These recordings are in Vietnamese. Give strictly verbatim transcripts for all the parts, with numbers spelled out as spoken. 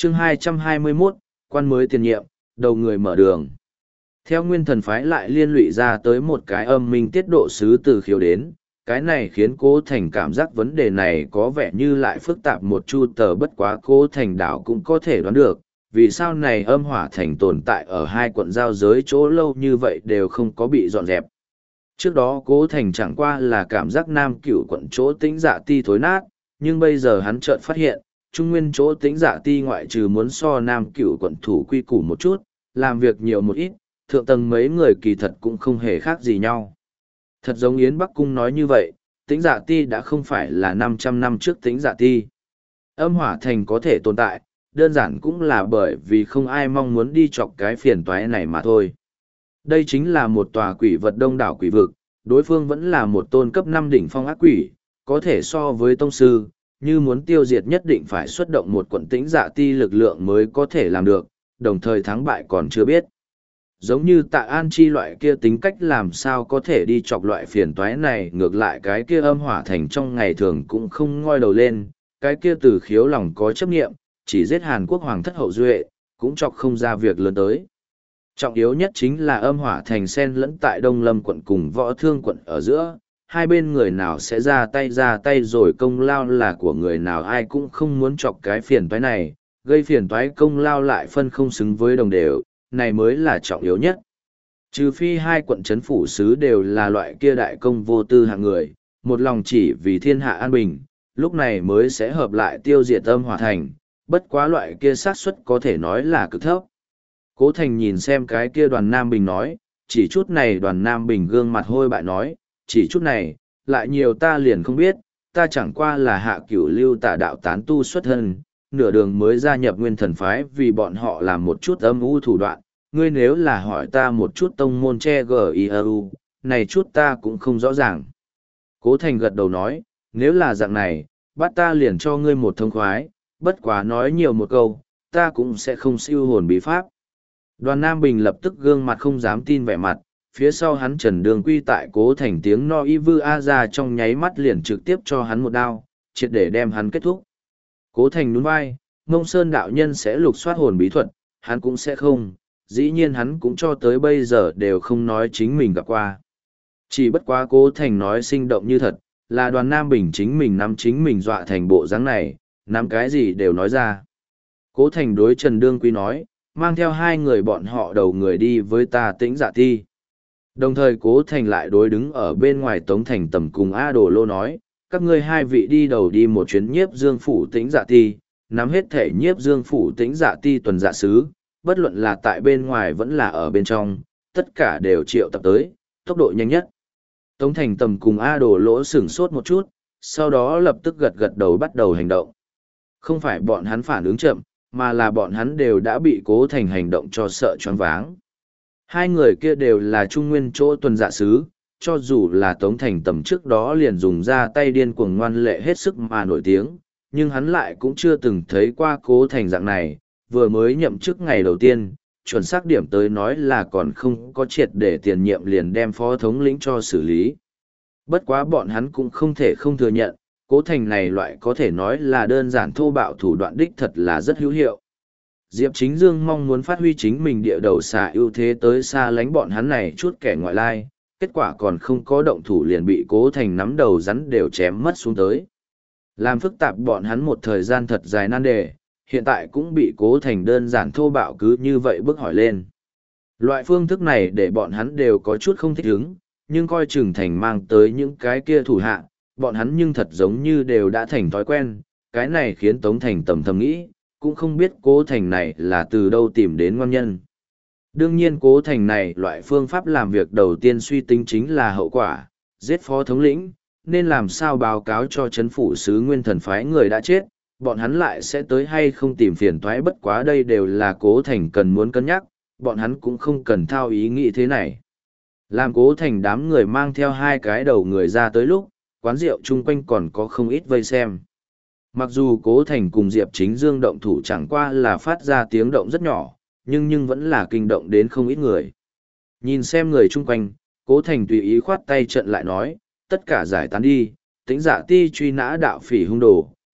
chương hai trăm hai mươi mốt, quan mới tiền nhiệm, đầu người mở đường. Theo nguyên thần phái lại liên lụy ra tới một cái âm minh tiết độ sứ từ khiếu đến, cái này khiến Cố Thành cảm giác vấn đề này có vẻ như lại phức tạp một chu tờ, bất quá Cố Thành đảo cũng có thể đoán được, vì sao này âm hỏa thành tồn tại ở hai quận giao giới chỗ lâu như vậy đều không có bị dọn dẹp. Trước đó Cố Thành chẳng qua là cảm giác Nam Cửu quận chỗ Tĩnh Dạ Ti thối nát, nhưng bây giờ hắn chợt phát hiện, Trung Nguyên chỗ Tĩnh Dạ Ti ngoại trừ muốn so Nam Cửu quận thủ quy củ một chút, làm việc nhiều một ít, thượng tầng mấy người kỳ thật cũng không hề khác gì nhau. Thật giống Yến Bắc Cung nói như vậy, Tĩnh Dạ Ti đã không phải là năm trăm năm trước Tĩnh Dạ Ti. Âm hỏa thành có thể tồn tại, đơn giản cũng là bởi vì không ai mong muốn đi chọc cái phiền toái này mà thôi. Đây chính là một tòa quỷ vật đông đảo quỷ vực, đối phương vẫn là một tôn cấp năm đỉnh phong ác quỷ, có thể so với tông sư, như muốn tiêu diệt nhất định phải xuất động một quận Tĩnh Dạ Ti lực lượng mới có thể làm được, đồng thời thắng bại còn chưa biết. Giống như Tạ An Chi loại kia tính cách làm sao có thể đi chọc loại phiền toái này, ngược lại cái kia âm hỏa thành trong ngày thường cũng không ngoi đầu lên, cái kia từ khiếu lòng có chấp nghiệm, chỉ giết Hàn Quốc hoàng thất hậu duệ, cũng chọc không ra việc lớn tới. Trọng yếu nhất chính là âm hỏa thành sen lẫn tại Đông Lâm quận cùng Võ Thương quận ở giữa, hai bên người nào sẽ ra tay ra tay rồi công lao là của người nào, ai cũng không muốn chọc cái phiền toái này, gây phiền toái công lao lại phân không xứng với đồng đều, này mới là trọng yếu nhất. Trừ phi hai quận trấn phủ sứ đều là loại kia đại công vô tư hạng người, một lòng chỉ vì thiên hạ an bình, lúc này mới sẽ hợp lại tiêu diệt âm hỏa thành, bất quá loại kia xác suất có thể nói là cực thấp. Cố Thành nhìn xem cái kia đoàn Nam Bình nói, chỉ chút này đoàn Nam Bình gương mặt hôi bại nói, chỉ chút này, lại nhiều ta liền không biết, ta chẳng qua là hạ cửu lưu tả đạo tán tu xuất thân, nửa đường mới gia nhập nguyên thần phái vì bọn họ làm một chút âm u thủ đoạn, ngươi nếu là hỏi ta một chút tông môn che giu, này chút ta cũng không rõ ràng. Cố Thành gật đầu nói, nếu là dạng này, bắt ta liền cho ngươi một thông khoái, bất quá nói nhiều một câu, ta cũng sẽ không siêu hồn bí pháp. Đoàn Nam Bình lập tức gương mặt không dám tin vẻ mặt, phía sau hắn Trần Đường Quy tại Cố Thành tiếng no y vư a ra trong nháy mắt liền trực tiếp cho hắn một đao, triệt để đem hắn kết thúc. Cố Thành nhún vai, Ngông Sơn đạo nhân sẽ lục soát hồn bí thuật, hắn cũng sẽ không, dĩ nhiên hắn cũng cho tới bây giờ đều không nói chính mình gặp qua. Chỉ bất quá Cố Thành nói sinh động như thật, là đoàn Nam Bình chính mình nắm chính mình dọa thành bộ dáng này, nắm cái gì đều nói ra. Cố Thành đối Trần Đương Quý nói, mang theo hai người bọn họ đầu người đi với ta Tĩnh Dạ Ti. Đồng thời Cố Thành lại đối đứng ở bên ngoài Tống Thành Tầm cùng A Đồ Lô nói, các ngươi hai vị đi đầu đi một chuyến nhiếp dương phủ Tĩnh Dạ Ti, nắm hết thể nhiếp dương phủ Tĩnh Dạ Ti tuần dạ sứ, bất luận là tại bên ngoài vẫn là ở bên trong, tất cả đều triệu tập tới, tốc độ nhanh nhất. Tống Thành Tầm cùng A Đồ Lỗ sửng sốt một chút, sau đó lập tức gật gật đầu bắt đầu hành động. Không phải bọn hắn phản ứng chậm, mà là bọn hắn đều đã bị Cố Thành hành động cho sợ choáng váng. Hai người kia đều là trung nguyên chỗ tuần dạ sứ, cho dù là Tống Thành Tầm trước đó liền dùng ra tay điên cuồng ngoan lệ hết sức mà nổi tiếng, nhưng hắn lại cũng chưa từng thấy qua Cố Thành dạng này, vừa mới nhậm chức ngày đầu tiên, chuẩn xác điểm tới nói là còn không có triệt để tiền nhiệm liền đem phó thống lĩnh cho xử lý. Bất quá bọn hắn cũng không thể không thừa nhận, Cố Thành này loại có thể nói là đơn giản thô bạo thủ đoạn đích thật là rất hữu hiệu. Diệp Chính Dương mong muốn phát huy chính mình địa đầu xà ưu thế tới xa lánh bọn hắn này chút kẻ ngoại lai, kết quả còn không có động thủ liền bị Cố Thành nắm đầu rắn đều chém mất xuống tới. Làm phức tạp bọn hắn một thời gian thật dài nan đề, hiện tại cũng bị Cố Thành đơn giản thô bạo cứ như vậy bước hỏi lên. Loại phương thức này để bọn hắn đều có chút không thích ứng, nhưng coi chừng Thành mang tới những cái kia thủ hạ, bọn hắn nhưng thật giống như đều đã thành thói quen, cái này khiến Tống Thành Tầm thầm nghĩ, cũng không biết Cố Thành này là từ đâu tìm đến ngon nhân. Đương nhiên Cố Thành này loại phương pháp làm việc đầu tiên suy tính chính là hậu quả, giết phó thống lĩnh, nên làm sao báo cáo cho chấn phủ sứ nguyên thần phái người đã chết, bọn hắn lại sẽ tới hay không tìm phiền toái, bất quá đây đều là Cố Thành cần muốn cân nhắc, bọn hắn cũng không cần thao ý nghĩ thế này. Làm Cố Thành đám người mang theo hai cái đầu người ra tới lúc, quán rượu chung quanh còn có không ít vây xem. Mặc dù Cố Thành cùng Diệp Chính Dương động thủ chẳng qua là phát ra tiếng động rất nhỏ, nhưng nhưng vẫn là kinh động đến không ít người. Nhìn xem người chung quanh, Cố Thành tùy ý khoát tay trận lại nói, tất cả giải tán đi, Tĩnh Dạ Ti truy nã đạo phỉ hung đồ,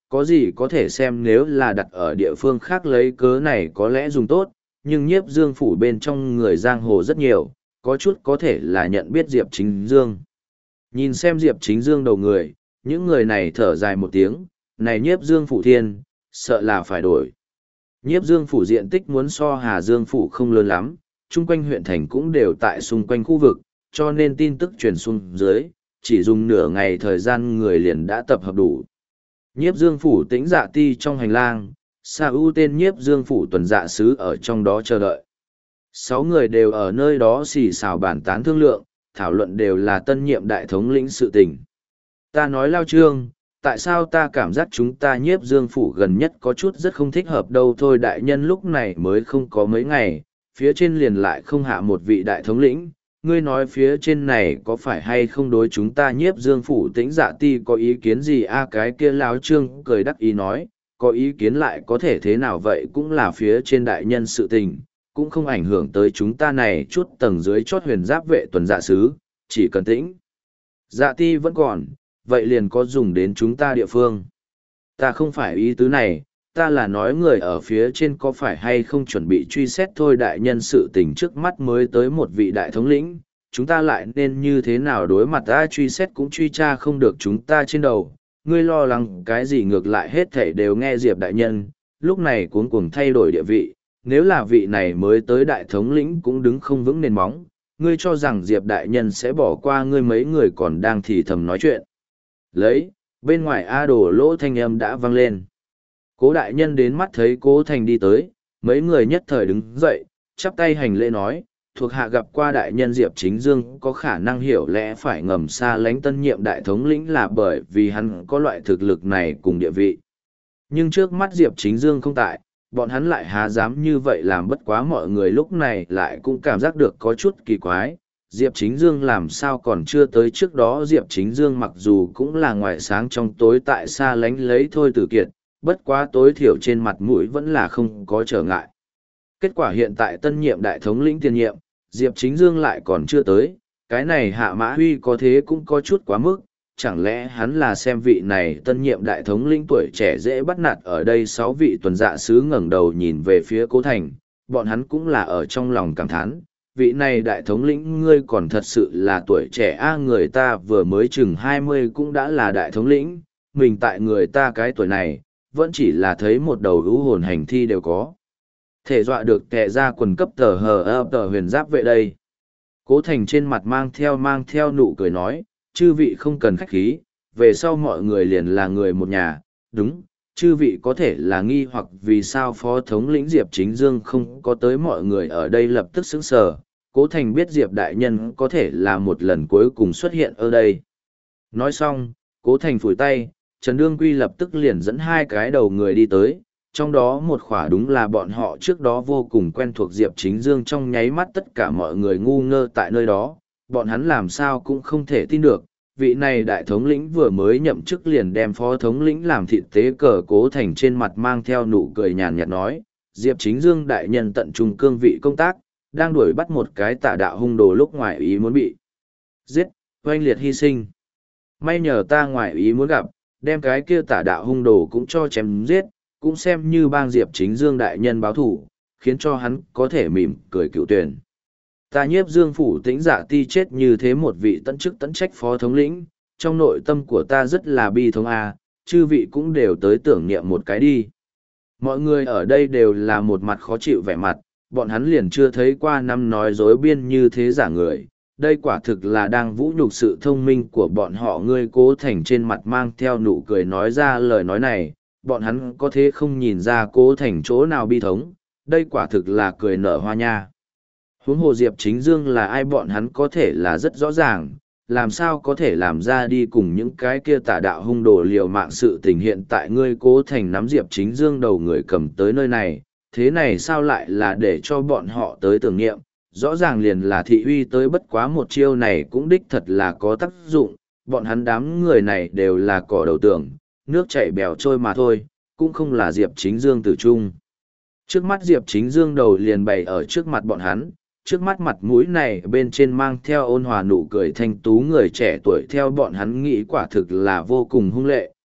có gì có thể xem nếu là đặt ở địa phương khác lấy cớ này có lẽ dùng tốt, nhưng nhiếp dương phủ bên trong người giang hồ rất nhiều, có chút có thể là nhận biết Diệp Chính Dương. Nhìn xem Diệp Chính Dương đầu người, những người này thở dài một tiếng, này nhiếp dương phủ thiên, sợ là phải đổi. Nhiếp dương phủ diện tích muốn so Hà Dương phủ không lớn lắm, chung quanh huyện thành cũng đều tại xung quanh khu vực, cho nên tin tức truyền xuống dưới, chỉ dùng nửa ngày thời gian người liền đã tập hợp đủ. Nhiếp dương phủ tĩnh dạ ti trong hành lang, Sa ưu tên nhiếp dương phủ tuần dạ sứ ở trong đó chờ đợi. Sáu người đều ở nơi đó xì xào bàn tán thương lượng, thảo luận đều là tân nhiệm đại thống lĩnh sự tình. Ta nói Lao Trương, tại sao ta cảm giác chúng ta nhiếp dương phủ gần nhất có chút rất không thích hợp đâu thôi, đại nhân lúc này mới không có mấy ngày, phía trên liền lại không hạ một vị đại thống lĩnh. Ngươi nói phía trên này có phải hay không đối chúng ta nhiếp dương phủ tĩnh dạ ti có ý kiến gì a? Cái kia Lão Trương cười đắc ý nói, có ý kiến lại có thể thế nào, vậy cũng là phía trên đại nhân sự tình, cũng không ảnh hưởng tới chúng ta này chút tầng dưới chót huyền giáp vệ tuần dạ sứ, chỉ cần tĩnh dạ ti vẫn còn, vậy liền có dùng đến chúng ta địa phương. Ta không phải ý tứ này, ta là nói người ở phía trên có phải hay không chuẩn bị truy xét thôi, đại nhân sự tình trước mắt mới tới một vị đại thống lĩnh, chúng ta lại nên như thế nào đối mặt ta, truy xét cũng truy tra không được chúng ta trên đầu, ngươi lo lắng cái gì, ngược lại hết thảy đều nghe Diệp đại nhân, lúc này cuống cuồng thay đổi địa vị, nếu là vị này mới tới đại thống lĩnh cũng đứng không vững nền móng, ngươi cho rằng Diệp đại nhân sẽ bỏ qua ngươi? Mấy người còn đang thì thầm nói chuyện. Lấy, bên ngoài A Đồ lỗ thanh âm đã vang lên. Cố đại nhân đến mắt thấy Cố Thành đi tới, mấy người nhất thời đứng dậy, chắp tay hành lễ nói, thuộc hạ gặp qua đại nhân Diệp Chính Dương, có khả năng hiểu lẽ phải ngầm xa lánh tân nhiệm đại thống lĩnh là bởi vì hắn có loại thực lực này cùng địa vị. Nhưng trước mắt Diệp Chính Dương không tại, bọn hắn lại há dám như vậy làm, bất quá mọi người lúc này lại cũng cảm giác được có chút kỳ quái. Diệp Chính Dương làm sao còn chưa tới, trước đó Diệp Chính Dương mặc dù cũng là ngoài sáng trong tối tại xa lánh lấy thôi Tử Kiệt, bất quá tối thiểu trên mặt mũi vẫn là không có trở ngại. Kết quả hiện tại tân nhiệm đại thống lĩnh tiền nhiệm, Diệp Chính Dương lại còn chưa tới, cái này Hạ Mã Huy có thế cũng có chút quá mức, chẳng lẽ hắn là xem vị này tân nhiệm đại thống lĩnh tuổi trẻ dễ bắt nạt? Ở đây sáu vị tuần dạ sứ ngẩng đầu nhìn về phía Cố Thành, bọn hắn cũng là ở trong lòng cảm thán, vị này đại thống lĩnh ngươi còn thật sự là tuổi trẻ a, người ta vừa mới chừng hai mươi cũng đã là đại thống lĩnh, mình tại người ta cái tuổi này, vẫn chỉ là thấy một đầu ưu hồn hành thi đều có thể dọa được kẻ ra quần cấp tờ hờ ơ tờ huyền giáp vệ đây. Cố Thành trên mặt mang theo mang theo nụ cười nói, chư vị không cần khách khí, về sau mọi người liền là người một nhà, đúng, chư vị có thể là nghi hoặc vì sao phó thống lĩnh Diệp Chính Dương không có tới, mọi người ở đây lập tức sững sờ. Cố Thành biết Diệp đại nhân có thể là một lần cuối cùng xuất hiện ở đây. Nói xong, Cố Thành phủi tay, Trần Đương Quy lập tức liền dẫn hai cái đầu người đi tới, trong đó một khỏa đúng là bọn họ trước đó vô cùng quen thuộc Diệp Chính Dương. Trong nháy mắt tất cả mọi người ngu ngơ tại nơi đó, bọn hắn làm sao cũng không thể tin được, vị này đại thống lĩnh vừa mới nhậm chức liền đem phó thống lĩnh làm thịt tế cờ. Cố Thành trên mặt mang theo nụ cười nhàn nhạt nói, Diệp Chính Dương đại nhân tận trung cương vị công tác, đang đuổi bắt một cái tà đạo hung đồ, lúc ngoài ý muốn bị giết, oanh liệt hy sinh. May nhờ ta ngoài ý muốn gặp, đem cái kia tà đạo hung đồ cũng cho chém giết, cũng xem như bang Diệp Chính Dương đại nhân báo thủ, khiến cho hắn có thể mỉm cười cựu tuyển. Ta nhiếp dương phủ tĩnh dạ ti chết như thế một vị tận chức tận trách phó thống lĩnh, trong nội tâm của ta rất là bi thống a, chư vị cũng đều tới tưởng niệm một cái đi. Mọi người ở đây đều là một mặt khó chịu vẻ mặt, bọn hắn liền chưa thấy qua năm nói dối biên như thế giả người, đây quả thực là đang vũ nhục sự thông minh của bọn họ. Ngươi Cố Thành trên mặt mang theo nụ cười nói ra lời nói này, bọn hắn có thế không nhìn ra Cố Thành chỗ nào bi thống, đây quả thực là cười nở hoa nha. Huống hồ Diệp Chính Dương là ai bọn hắn có thể là rất rõ ràng, làm sao có thể làm ra đi cùng những cái kia tà đạo hung đồ liều mạng sự tình. Hiện tại ngươi Cố Thành nắm Diệp Chính Dương đầu người cầm tới nơi này, thế này sao lại là để cho bọn họ tới tưởng niệm, rõ ràng liền là thị uy tới, bất quá một chiêu này cũng đích thật là có tác dụng, bọn hắn đám người này đều là cỏ đầu tưởng, nước chảy bèo trôi mà thôi, cũng không là Diệp Chính Dương tử trung. Trước mắt Diệp Chính Dương đầu liền bày ở trước mặt bọn hắn, trước mắt mặt mũi này bên trên mang theo ôn hòa nụ cười thanh tú người trẻ tuổi, theo bọn hắn nghĩ quả thực là vô cùng hung lệ,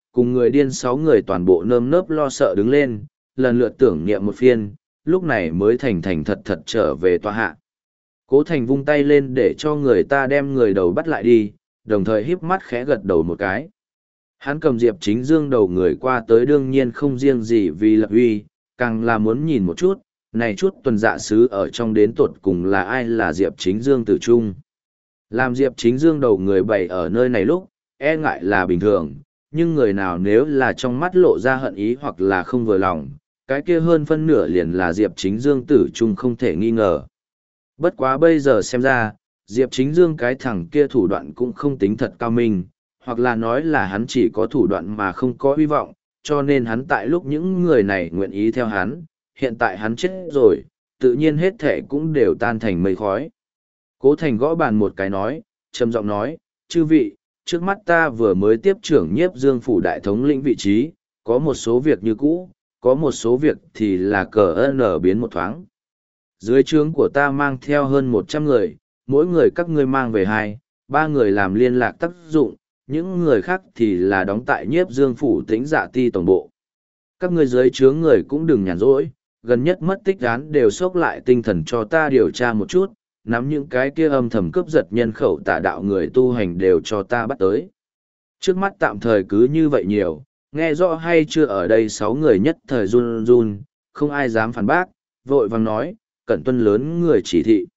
cùng người điên sáu người toàn bộ nơm nớp lo sợ đứng lên, lần lượt tưởng niệm một phiên, lúc này mới thành thành thật thật trở về tòa hạ. Cố Thành vung tay lên để cho người ta đem người đầu bắt lại đi, đồng thời híp mắt khẽ gật đầu một cái. Hắn cầm Diệp Chính Dương đầu người qua tới đương nhiên không riêng gì vì lập uy, càng là muốn nhìn một chút, này chút tuần dạ sứ ở trong đến tột cùng là ai là Diệp Chính Dương tử trung. Làm Diệp Chính Dương đầu người bày ở nơi này lúc, e ngại là bình thường, nhưng người nào nếu là trong mắt lộ ra hận ý hoặc là không vừa lòng, cái kia hơn phân nửa liền là Diệp Chính Dương tử trung không thể nghi ngờ. Bất quá bây giờ xem ra, Diệp Chính Dương cái thằng kia thủ đoạn cũng không tính thật cao minh, hoặc là nói là hắn chỉ có thủ đoạn mà không có hy vọng, cho nên hắn tại lúc những người này nguyện ý theo hắn, hiện tại hắn chết rồi, tự nhiên hết thể cũng đều tan thành mây khói. Cố Thành gõ bàn một cái nói, trầm giọng nói, chư vị, trước mắt ta vừa mới tiếp trưởng nhiếp dương phủ đại thống lĩnh vị trí, có một số việc như cũ, có một số việc thì là cờ nở biến một thoáng. Dưới trướng của ta mang theo hơn một trăm người, mỗi người các ngươi mang về hai, ba người làm liên lạc tác dụng, những người khác thì là đóng tại nhiếp dương phủ tĩnh dạ ti tổng bộ. Các ngươi dưới trướng người cũng đừng nhàn rỗi, gần nhất mất tích án đều xốc lại tinh thần cho ta điều tra một chút, nắm những cái kia âm thầm cướp giật nhân khẩu tà đạo người tu hành đều cho ta bắt tới. Trước mắt tạm thời cứ như vậy nhiều, nghe rõ hay chưa ở đây sáu người nhất thời run run, không ai dám phản bác, vội vàng nói, cẩn tuân lớn người chỉ thị.